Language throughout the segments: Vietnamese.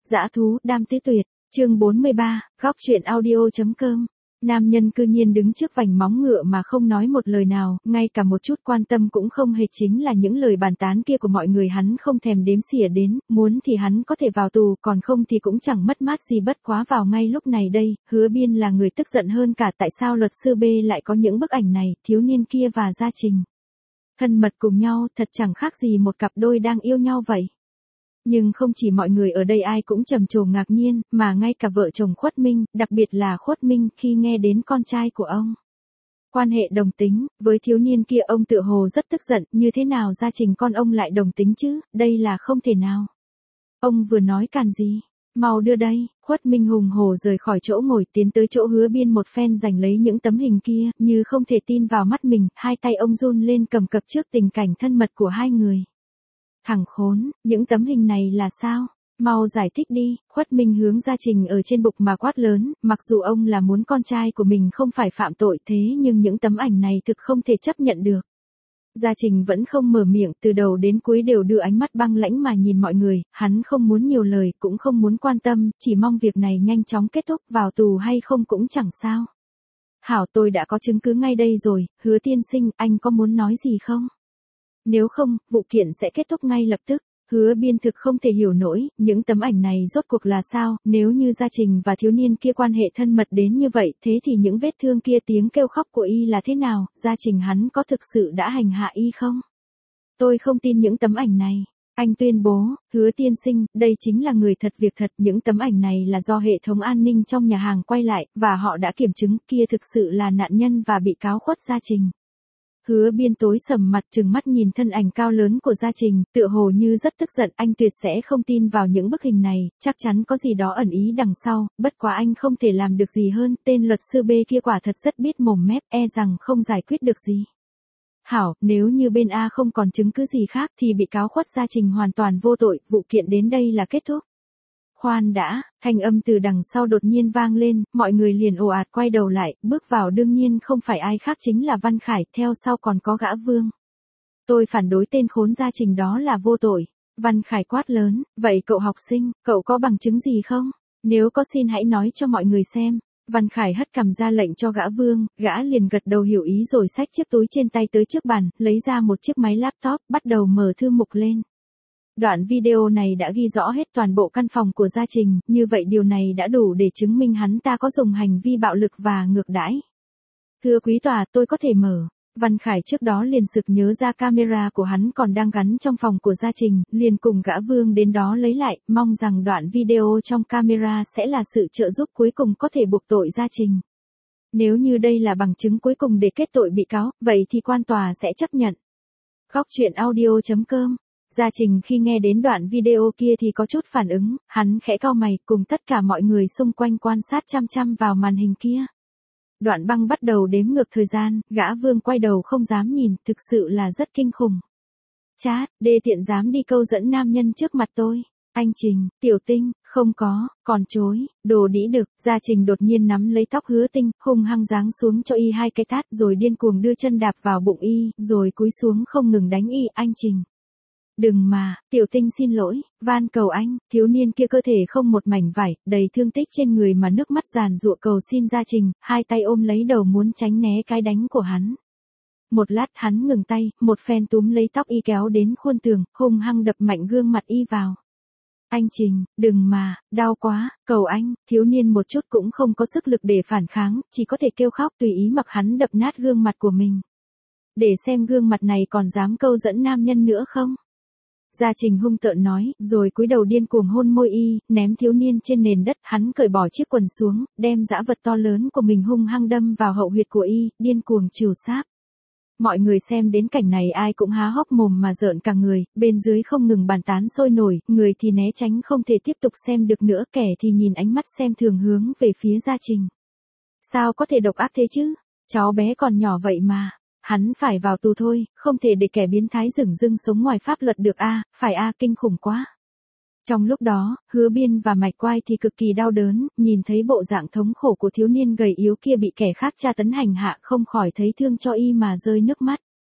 Dã thú đam tứ tuyệt, chương 43, góc truyện audio.com. Nam nhân cư nhiên đứng trước vành móng ngựa mà không nói một lời nào, ngay cả một chút quan tâm cũng không hề, chính là những lời bàn tán kia của mọi người hắn không thèm đếm xỉa đến, muốn thì hắn có thể vào tù, còn không thì cũng chẳng mất mát gì, bất quá vào ngay lúc này đây, Hứa Biên là người tức giận hơn cả, tại sao luật sư B lại có những bức ảnh này, thiếu niên kia và Gia Trình thân mật cùng nhau, thật chẳng khác gì một cặp đôi đang yêu nhau vậy. Nhưng không chỉ mọi người ở đây ai cũng trầm trồ ngạc nhiên, mà ngay cả vợ chồng Khuất Minh, đặc biệt là Khuất Minh khi nghe đến con trai của ông quan hệ đồng tính với thiếu niên kia, ông tựa hồ rất tức giận, như thế nào Gia Trình con ông lại đồng tính chứ, đây là không thể nào. Ông vừa nói càn gì, mau đưa đây. Khuất Minh hùng hổ rời khỏi chỗ ngồi, tiến tới chỗ Hứa Biên một phen giành lấy những tấm hình kia, như không thể tin vào mắt mình, hai tay ông run lên cầm cập trước tình cảnh thân mật của hai người. Thằng khốn, những tấm hình này là sao? Mau giải thích đi. Khuất Minh hướng Gia Trình ở trên bục mà quát lớn, mặc dù ông là muốn con trai của mình không phải phạm tội, thế nhưng những tấm ảnh này thực không thể chấp nhận được. Gia Trình vẫn không mở miệng, từ đầu đến cuối đều đưa ánh mắt băng lãnh mà nhìn mọi người, hắn không muốn nhiều lời, cũng không muốn quan tâm, chỉ mong việc này nhanh chóng kết thúc, vào tù hay không cũng chẳng sao. Hảo, tôi đã có chứng cứ ngay đây rồi, Hứa tiên sinh, anh có muốn nói gì không? Nếu không, vụ kiện sẽ kết thúc ngay lập tức. Hứa Biên thực không thể hiểu nổi, những tấm ảnh này rốt cuộc là sao, nếu như Gia Trình và thiếu niên kia quan hệ thân mật đến như vậy, thế thì những vết thương kia, tiếng kêu khóc của y là thế nào, Gia Trình hắn có thực sự đã hành hạ y không? Tôi không tin những tấm ảnh này. Anh tuyên bố, Hứa tiên sinh, đây chính là người thật việc thật, những tấm ảnh này là do hệ thống an ninh trong nhà hàng quay lại, và họ đã kiểm chứng, kia thực sự là nạn nhân và bị cáo Khuất Gia Trình. Hứa Biên tối sầm mặt trừng mắt nhìn thân ảnh cao lớn của Gia Trình, tựa hồ như rất tức giận, anh tuyệt sẽ không tin vào những bức hình này, chắc chắn có gì đó ẩn ý đằng sau, bất quá anh không thể làm được gì hơn, tên luật sư B kia quả thật rất biết mồm mép, e rằng không giải quyết được gì. Hảo, nếu như bên A không còn chứng cứ gì khác thì bị cáo Khuất Gia Trình hoàn toàn vô tội, vụ kiện đến đây là kết thúc. Khoan đã, thanh âm từ đằng sau đột nhiên vang lên, mọi người liền ồ ạt quay đầu lại, bước vào đương nhiên không phải ai khác chính là Văn Khải, theo sau còn có gã Vương. Tôi phản đối tên khốn Gia Trình đó là vô tội. Văn Khải quát lớn, vậy cậu học sinh, cậu có bằng chứng gì không? Nếu có xin hãy nói cho mọi người xem. Văn Khải hất cằm ra lệnh cho gã Vương, gã liền gật đầu hiểu ý rồi xách chiếc túi trên tay tới trước bàn, lấy ra một chiếc máy laptop, bắt đầu mở thư mục lên. Đoạn video này đã ghi rõ hết toàn bộ căn phòng của Gia Trình, như vậy điều này đã đủ để chứng minh hắn ta có dùng hành vi bạo lực và ngược đãi. Thưa quý tòa, tôi có thể mở. Văn Khải trước đó liền sực nhớ ra camera của hắn còn đang gắn trong phòng của Gia Trình, liền cùng gã Vương đến đó lấy lại, mong rằng đoạn video trong camera sẽ là sự trợ giúp cuối cùng có thể buộc tội Gia Trình. Nếu như đây là bằng chứng cuối cùng để kết tội bị cáo, vậy thì quan tòa sẽ chấp nhận. Góc truyện audio.com. Gia Trình khi nghe đến đoạn video kia thì có chút phản ứng, hắn khẽ cau mày, cùng tất cả mọi người xung quanh quan sát chăm chăm vào màn hình kia. Đoạn băng bắt đầu đếm ngược thời gian, gã Vương quay đầu không dám nhìn, thực sự là rất kinh khủng. Chát, đê tiện dám đi câu dẫn nam nhân trước mặt tôi. Anh Trình, Tiểu Tinh, không có, còn chối, đồ đĩ đực. Gia Trình đột nhiên nắm lấy tóc Hứa Tinh, hung hăng giáng xuống cho y hai cái tát, rồi điên cuồng đưa chân đạp vào bụng y, rồi cúi xuống không ngừng đánh y. Anh Trình, đừng mà, Tiểu Tinh xin lỗi, van cầu anh. Thiếu niên kia cơ thể không một mảnh vải, đầy thương tích trên người mà nước mắt giàn giụa cầu xin Gia Trình, hai tay ôm lấy đầu muốn tránh né cái đánh của hắn. Một lát hắn ngừng tay, một phen túm lấy tóc y kéo đến khuôn tường, hung hăng đập mạnh gương mặt y vào. Anh Trình, đừng mà, đau quá, cầu anh. Thiếu niên một chút cũng không có sức lực để phản kháng, chỉ có thể kêu khóc tùy ý mặc hắn đập nát gương mặt của mình. Để xem gương mặt này còn dám câu dẫn nam nhân nữa không? Gia Trình hung tợn nói, rồi cúi đầu điên cuồng hôn môi y, ném thiếu niên trên nền đất, hắn cởi bỏ chiếc quần xuống, đem dã vật to lớn của mình hung hăng đâm vào hậu huyệt của y, điên cuồng trừ sáp. Mọi người xem đến cảnh này ai cũng há hốc mồm mà rợn cả người, bên dưới không ngừng bàn tán sôi nổi, người thì né tránh không thể tiếp tục xem được nữa, kẻ thì nhìn ánh mắt xem thường hướng về phía Gia Trình. Sao có thể độc ác thế chứ? Cháu bé còn nhỏ vậy mà. Hắn phải vào tù thôi, không thể để kẻ biến thái dửng dưng sống ngoài pháp luật được a, phải a, kinh khủng quá. Trong lúc đó, Hứa Biên và Mạch Quai thì cực kỳ đau đớn, nhìn thấy bộ dạng thống khổ của thiếu niên gầy yếu kia bị kẻ khác tra tấn hành hạ không khỏi thấy thương cho y mà rơi nước mắt.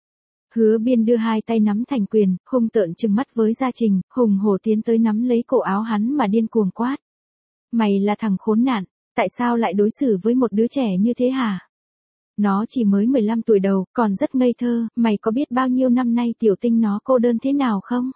Hứa Biên đưa hai tay nắm thành quyền, hung tợn trừng mắt với Gia Trình, hùng hổ tiến tới nắm lấy cổ áo hắn mà điên cuồng quát. Mày là thằng khốn nạn, tại sao lại đối xử với một đứa trẻ như thế hả? Nó chỉ mới 15 tuổi đầu, còn rất ngây thơ, mày có biết bao nhiêu năm nay Tiểu Tinh nó cô đơn thế nào không?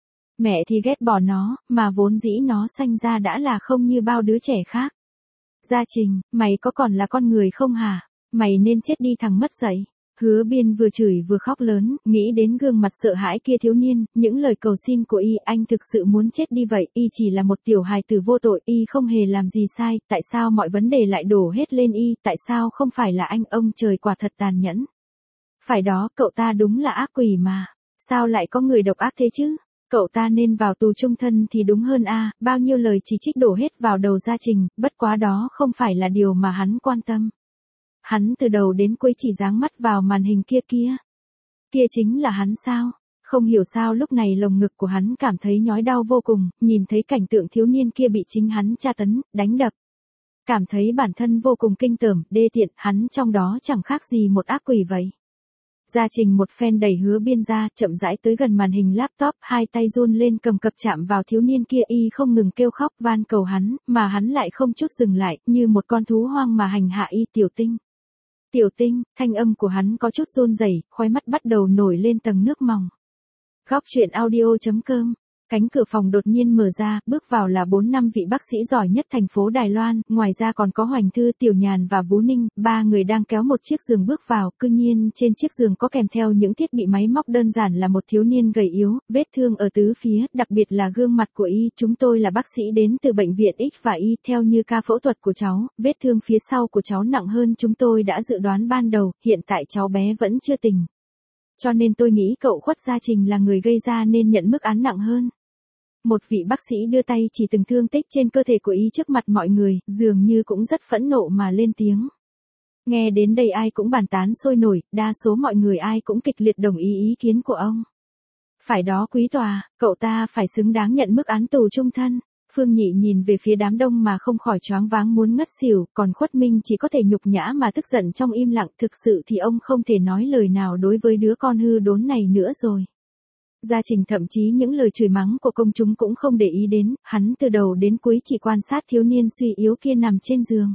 Mẹ thì ghét bỏ nó, mà vốn dĩ nó sanh ra đã là không như bao đứa trẻ khác. Gia Trình, mày có còn là con người không hả? Mày nên chết đi thằng mất dạy. Hứa Biên vừa chửi vừa khóc lớn, nghĩ đến gương mặt sợ hãi kia thiếu niên, những lời cầu xin của y, anh thực sự muốn chết đi vậy, y chỉ là một tiểu hài tử vô tội, y không hề làm gì sai, tại sao mọi vấn đề lại đổ hết lên y, tại sao không phải là anh, ông trời quả thật tàn nhẫn. Phải đó, cậu ta đúng là ác quỷ mà, sao lại có người độc ác thế chứ? Cậu ta nên vào tù chung thân thì đúng hơn a. Bao nhiêu lời chỉ trích đổ hết vào đầu Gia Trình, bất quá đó không phải là điều mà hắn quan tâm. Hắn từ đầu đến cuối chỉ giáng mắt vào màn hình kia kia. Kia chính là hắn sao? Không hiểu sao lúc này lồng ngực của hắn cảm thấy nhói đau vô cùng, nhìn thấy cảnh tượng thiếu niên kia bị chính hắn tra tấn, đánh đập. Cảm thấy bản thân vô cùng kinh tởm, đê tiện, hắn trong đó chẳng khác gì một ác quỷ vậy. Gia Trình một phen đẩy Hứa Biên ra, chậm rãi tới gần màn hình laptop, hai tay run lên cầm cập chạm vào thiếu niên kia, y không ngừng kêu khóc van cầu hắn, mà hắn lại không chút dừng lại, như một con thú hoang mà hành hạ y. Tiểu Tinh. Tiểu Tinh, thanh âm của hắn có chút run rẩy, khóe mắt bắt đầu nổi lên tầng nước mòng. Góc truyện audio.com. Cánh cửa phòng đột nhiên mở ra, bước vào là 4-5 vị bác sĩ giỏi nhất thành phố Đài Loan, ngoài ra còn có Hoành Thư, Tiểu Nhàn và Vũ Ninh, ba người đang kéo một chiếc giường bước vào, cư nhiên trên chiếc giường có kèm theo những thiết bị máy móc, đơn giản là một thiếu niên gầy yếu, vết thương ở tứ phía, đặc biệt là gương mặt của y. Chúng tôi là bác sĩ đến từ bệnh viện X và Y, theo như ca phẫu thuật của cháu, vết thương phía sau của cháu nặng hơn chúng tôi đã dự đoán ban đầu, hiện tại cháu bé vẫn chưa tỉnh. Cho nên tôi nghĩ cậu Khuất Gia Trình là người gây ra nên nhận mức án nặng hơn. Một vị bác sĩ đưa tay chỉ từng thương tích trên cơ thể của y trước mặt mọi người, dường như cũng rất phẫn nộ mà lên tiếng. Nghe đến đây ai cũng bàn tán sôi nổi, đa số mọi người ai cũng kịch liệt đồng ý kiến của ông. Phải đó quý tòa, cậu ta phải xứng đáng nhận mức án tù chung thân. Phương Nhị nhìn về phía đám đông mà không khỏi choáng váng muốn ngất xỉu, còn Khuất Minh chỉ có thể nhục nhã mà tức giận trong im lặng, thực sự thì ông không thể nói lời nào đối với đứa con hư đốn này nữa rồi. Gia Trình thậm chí những lời chửi mắng của công chúng cũng không để ý đến, hắn từ đầu đến cuối chỉ quan sát thiếu niên suy yếu kia nằm trên giường.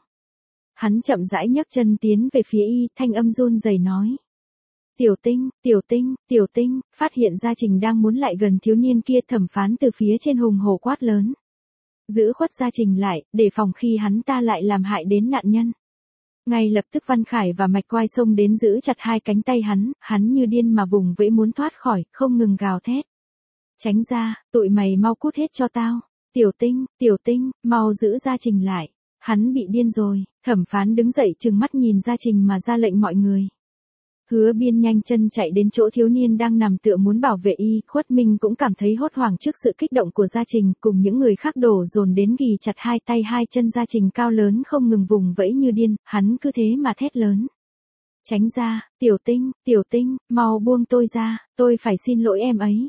Hắn chậm rãi nhấc chân tiến về phía y, thanh âm run rẩy nói. Tiểu Tinh, Tiểu Tinh, Tiểu Tinh, phát hiện Gia Trình đang muốn lại gần thiếu niên kia, thẩm phán từ phía trên hùng hổ quát lớn. Giữ Khuất Gia Trình lại, để phòng khi hắn ta lại làm hại đến nạn nhân. Ngay lập tức Văn Khải và Mạch Quai xông đến giữ chặt hai cánh tay hắn như điên mà vùng vẫy muốn thoát khỏi, không ngừng gào thét. Tránh ra, tụi mày mau cút hết cho tao. Tiểu Tinh, mau giữ Gia Trình lại. Hắn bị điên rồi, thẩm phán đứng dậy trừng mắt nhìn Gia Trình mà ra lệnh mọi người. Hứa Biên nhanh chân chạy đến chỗ thiếu niên đang nằm tựa muốn bảo vệ y, Khuất Minh cũng cảm thấy hốt hoảng trước sự kích động của Gia Trình, cùng những người khác đổ dồn đến ghì chặt hai tay hai chân Gia Trình cao lớn không ngừng vùng vẫy như điên, hắn cứ thế mà thét lớn. Tránh ra, Tiểu Tinh, mau buông tôi ra, tôi phải xin lỗi em ấy.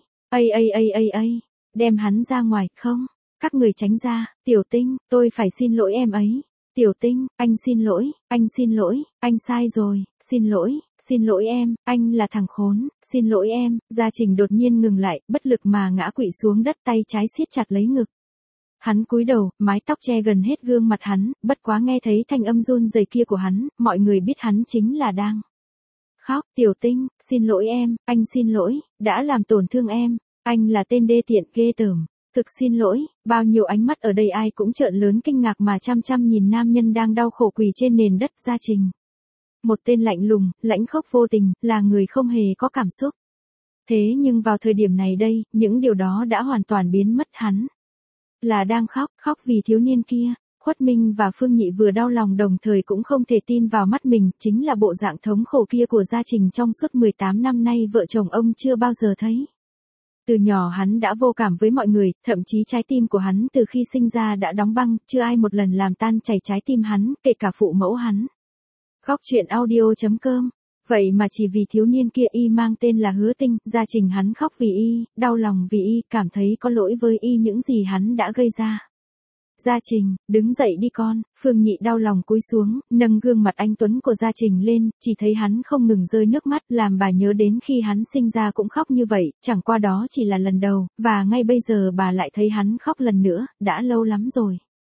Đem hắn ra ngoài, không, các người tránh ra, Tiểu Tinh, tôi phải xin lỗi em ấy. Tiểu Tinh, anh xin lỗi, anh sai rồi, xin lỗi em, anh là thằng khốn, xin lỗi em. Gia Trình đột nhiên ngừng lại, bất lực mà ngã quỵ xuống đất, tay trái siết chặt lấy ngực. Hắn cúi đầu, mái tóc che gần hết gương mặt hắn, bất quá nghe thấy thanh âm run rẩy kia của hắn, mọi người biết hắn chính là đang khóc. Tiểu Tinh, xin lỗi em, anh xin lỗi, đã làm tổn thương em, anh là tên đê tiện ghê tởm. Thực xin lỗi, bao nhiêu ánh mắt ở đây ai cũng trợn lớn kinh ngạc mà chăm chăm nhìn nam nhân đang đau khổ quỳ trên nền đất. Gia Trình. Một tên lạnh lùng, lãnh khốc vô tình, là người không hề có cảm xúc. Thế nhưng vào thời điểm này đây, những điều đó đã hoàn toàn biến mất. Hắn là đang khóc vì thiếu niên kia. Khuất Minh và Phương Nhị vừa đau lòng đồng thời cũng không thể tin vào mắt mình, chính là bộ dạng thống khổ kia của Gia Trình trong suốt 18 năm nay vợ chồng ông chưa bao giờ thấy. Từ nhỏ hắn đã vô cảm với mọi người, thậm chí trái tim của hắn từ khi sinh ra đã đóng băng, chưa ai một lần làm tan chảy trái tim hắn, kể cả phụ mẫu hắn. Góc truyện audio.com. Vậy mà chỉ vì thiếu niên kia y mang tên là Hứa Tinh, Gia Trình hắn khóc vì y, đau lòng vì y, cảm thấy có lỗi với y những gì hắn đã gây ra. Gia Trình, đứng dậy đi con. Phương Nhị đau lòng cúi xuống, nâng gương mặt anh tuấn của Gia Trình lên, chỉ thấy hắn không ngừng rơi nước mắt, làm bà nhớ đến khi hắn sinh ra cũng khóc như vậy, chẳng qua đó chỉ là lần đầu, và ngay bây giờ bà lại thấy hắn khóc lần nữa, đã lâu lắm rồi.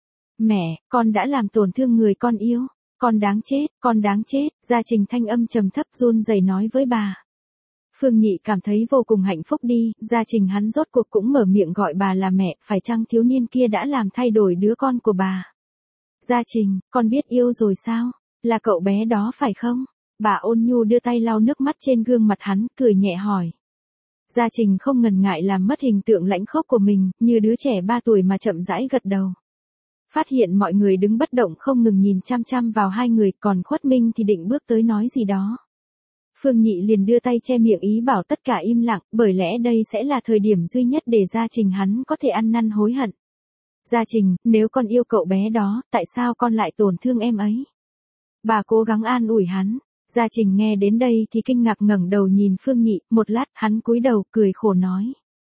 Mẹ, con đã làm tổn thương người con yêu, con đáng chết, con đáng chết. Gia Trình thanh âm trầm thấp run rẩy nói với bà. Phương Nhị cảm thấy vô cùng hạnh phúc đi, Gia Trình hắn rốt cuộc cũng mở miệng gọi bà là mẹ, phải chăng thiếu niên kia đã làm thay đổi đứa con của bà? Gia Trình, con biết yêu rồi sao? Là cậu bé đó phải không? Bà ôn nhu đưa tay lau nước mắt trên gương mặt hắn, cười nhẹ hỏi. Gia Trình không ngần ngại làm mất hình tượng lãnh khốc của mình, như đứa trẻ 3 tuổi mà chậm rãi gật đầu. Phát hiện mọi người đứng bất động không ngừng nhìn chăm chăm vào hai người, còn Khuất Minh thì định bước tới nói gì đó. Phương Nhị liền đưa tay che miệng ý bảo tất cả im lặng, bởi lẽ đây sẽ là thời điểm duy nhất để Gia Trình hắn có thể ăn năn hối hận. Gia Trình, nếu con yêu cậu bé đó, tại sao con lại tổn thương em ấy? Bà cố gắng an ủi hắn. Gia Trình nghe đến đây thì kinh ngạc ngẩng đầu nhìn Phương Nhị, một lát hắn cúi đầu cười khổ nói.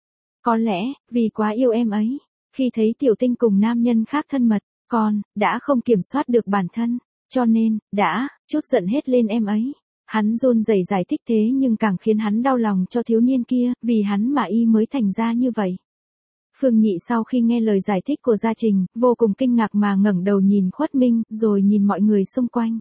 Có lẽ, vì quá yêu em ấy, khi thấy Tiểu Tinh cùng nam nhân khác thân mật, con đã không kiểm soát được bản thân, cho nên đã trút giận hết lên em ấy. Hắn run rẩy giải thích thế nhưng càng khiến hắn đau lòng cho thiếu niên kia, vì hắn mà y mới thành ra như vậy. Phương Nhị sau khi nghe lời giải thích của Gia Trình, vô cùng kinh ngạc mà ngẩng đầu nhìn Khuất Minh, rồi nhìn mọi người xung quanh.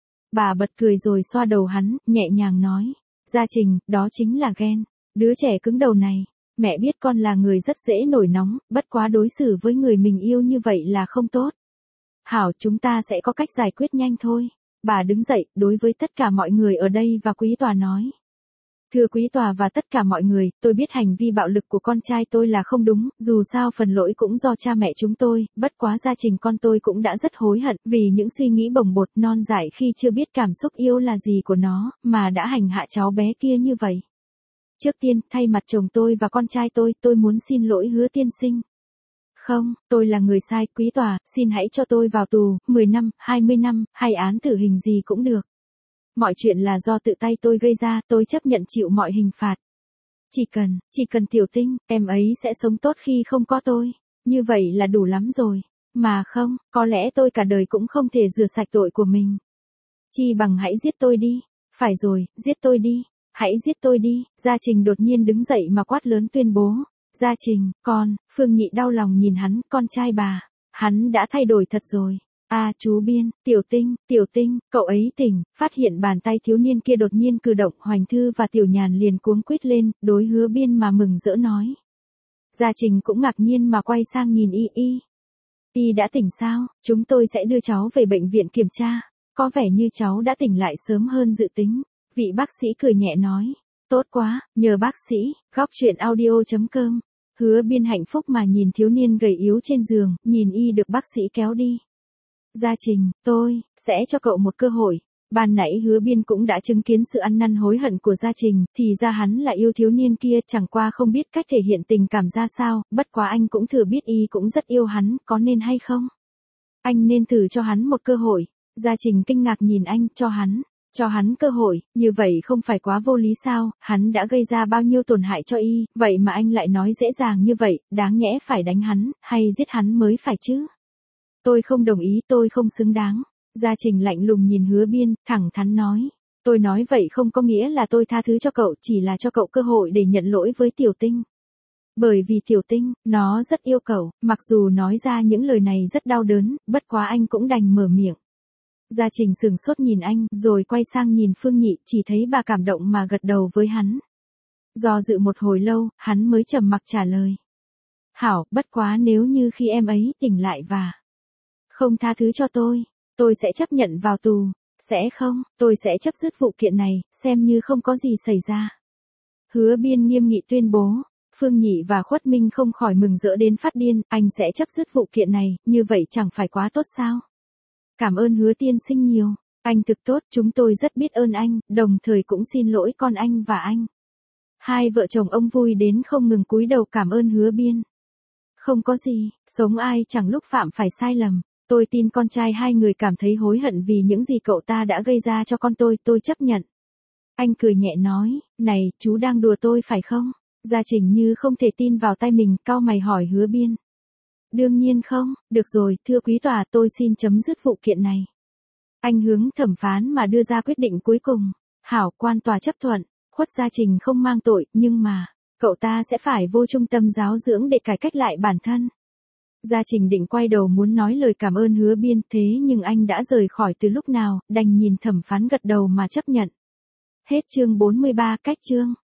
Bà bật cười rồi xoa đầu hắn, nhẹ nhàng nói. Gia Trình, đó chính là ghen. Đứa trẻ cứng đầu này. Mẹ biết con là người rất dễ nổi nóng, bất quá đối xử với người mình yêu như vậy là không tốt. Hảo, chúng ta sẽ có cách giải quyết nhanh thôi. Bà đứng dậy, đối với tất cả mọi người ở đây và quý tòa nói. Thưa quý tòa và tất cả mọi người, tôi biết hành vi bạo lực của con trai tôi là không đúng, dù sao phần lỗi cũng do cha mẹ chúng tôi, bất quá Gia Trình con tôi cũng đã rất hối hận vì những suy nghĩ bồng bột non dại khi chưa biết cảm xúc yêu là gì của nó, mà đã hành hạ cháu bé kia như vậy. Trước tiên, thay mặt chồng tôi và con trai tôi muốn xin lỗi Hứa tiên sinh. Không, tôi là người sai, quý tòa, xin hãy cho tôi vào tù, 10 năm, 20 năm, hay án tử hình gì cũng được. Mọi chuyện là do tự tay tôi gây ra, tôi chấp nhận chịu mọi hình phạt. Chỉ cần Tiểu Tinh, em ấy sẽ sống tốt khi không có tôi. Như vậy là đủ lắm rồi. Mà không, có lẽ tôi cả đời cũng không thể rửa sạch tội của mình. Chi bằng hãy giết tôi đi. Phải rồi, giết tôi đi. Hãy giết tôi đi. Gia Trình đột nhiên đứng dậy mà quát lớn tuyên bố. Gia Trình, con, Phương Nhị đau lòng nhìn hắn, con trai bà. Hắn đã thay đổi thật rồi. À chú Biên, Tiểu Tinh, cậu ấy tỉnh, phát hiện bàn tay thiếu niên kia đột nhiên cử động, Hoành Thư và Tiểu Nhàn liền cuống quýt lên, đối Hứa Biên mà mừng rỡ nói. Gia Trình cũng ngạc nhiên mà quay sang nhìn Y đã tỉnh sao, chúng tôi sẽ đưa cháu về bệnh viện kiểm tra, có vẻ như cháu đã tỉnh lại sớm hơn dự tính, vị bác sĩ cười nhẹ nói. Tốt quá, nhờ bác sĩ. Góc truyện audio.com. Hứa Biên hạnh phúc mà nhìn thiếu niên gầy yếu trên giường, nhìn Y được bác sĩ kéo đi. Gia Trình, tôi sẽ cho cậu một cơ hội. Ban nãy Hứa Biên cũng đã chứng kiến sự ăn năn hối hận của Gia Trình, thì ra hắn là yêu thiếu niên kia, chẳng qua không biết cách thể hiện tình cảm ra sao, bất quá anh cũng thử biết Y cũng rất yêu hắn, có nên hay không? Anh nên thử cho hắn một cơ hội. Gia Trình kinh ngạc nhìn anh, cho hắn cơ hội, như vậy không phải quá vô lý sao, hắn đã gây ra bao nhiêu tổn hại cho Y, vậy mà anh lại nói dễ dàng như vậy, đáng nhẽ phải đánh hắn, hay giết hắn mới phải chứ? Tôi không đồng ý, tôi không xứng đáng. Gia Trình lạnh lùng nhìn Hứa Biên, thẳng thắn nói. Tôi nói vậy không có nghĩa là tôi tha thứ cho cậu, chỉ là cho cậu cơ hội để nhận lỗi với Tiểu Tinh. Bởi vì Tiểu Tinh, nó rất yêu cậu, mặc dù nói ra những lời này rất đau đớn, bất quá anh cũng đành mở miệng. Gia Trình sừng sốt nhìn anh, rồi quay sang nhìn Phương Nhị, chỉ thấy bà cảm động mà gật đầu với hắn. Do dự một hồi lâu, hắn mới trầm mặc trả lời. Hảo, bất quá nếu như khi em ấy tỉnh lại và không tha thứ cho tôi sẽ chấp nhận vào tù. Sẽ không, tôi sẽ chấp dứt vụ kiện này, xem như không có gì xảy ra. Hứa Biên nghiêm nghị tuyên bố. Phương Nhị và Khuất Minh không khỏi mừng rỡ đến phát điên, anh sẽ chấp dứt vụ kiện này, như vậy chẳng phải quá tốt sao? Cảm ơn Hứa tiên sinh nhiều, anh thực tốt, chúng tôi rất biết ơn anh, đồng thời cũng xin lỗi con anh và anh. Hai vợ chồng ông vui đến không ngừng cúi đầu cảm ơn Hứa Biên. Không có gì, sống ai chẳng lúc phạm phải sai lầm. Tôi tin con trai hai người cảm thấy hối hận vì những gì cậu ta đã gây ra cho con tôi chấp nhận. Anh cười nhẹ nói, này, chú đang đùa tôi phải không? Gia Trình như không thể tin vào tai mình, cau mày hỏi Hứa Biên. Đương nhiên không, được rồi, thưa quý tòa, tôi xin chấm dứt vụ kiện này. Anh hướng thẩm phán mà đưa ra quyết định cuối cùng. Hảo, quan tòa chấp thuận, Khuất Gia Trình không mang tội, nhưng mà, cậu ta sẽ phải vô trung tâm giáo dưỡng để cải cách lại bản thân. Gia Trình định quay đầu muốn nói lời cảm ơn Hứa Biên, thế nhưng anh đã rời khỏi từ lúc nào, đành nhìn thẩm phán gật đầu mà chấp nhận. Hết chương 43, cách chương.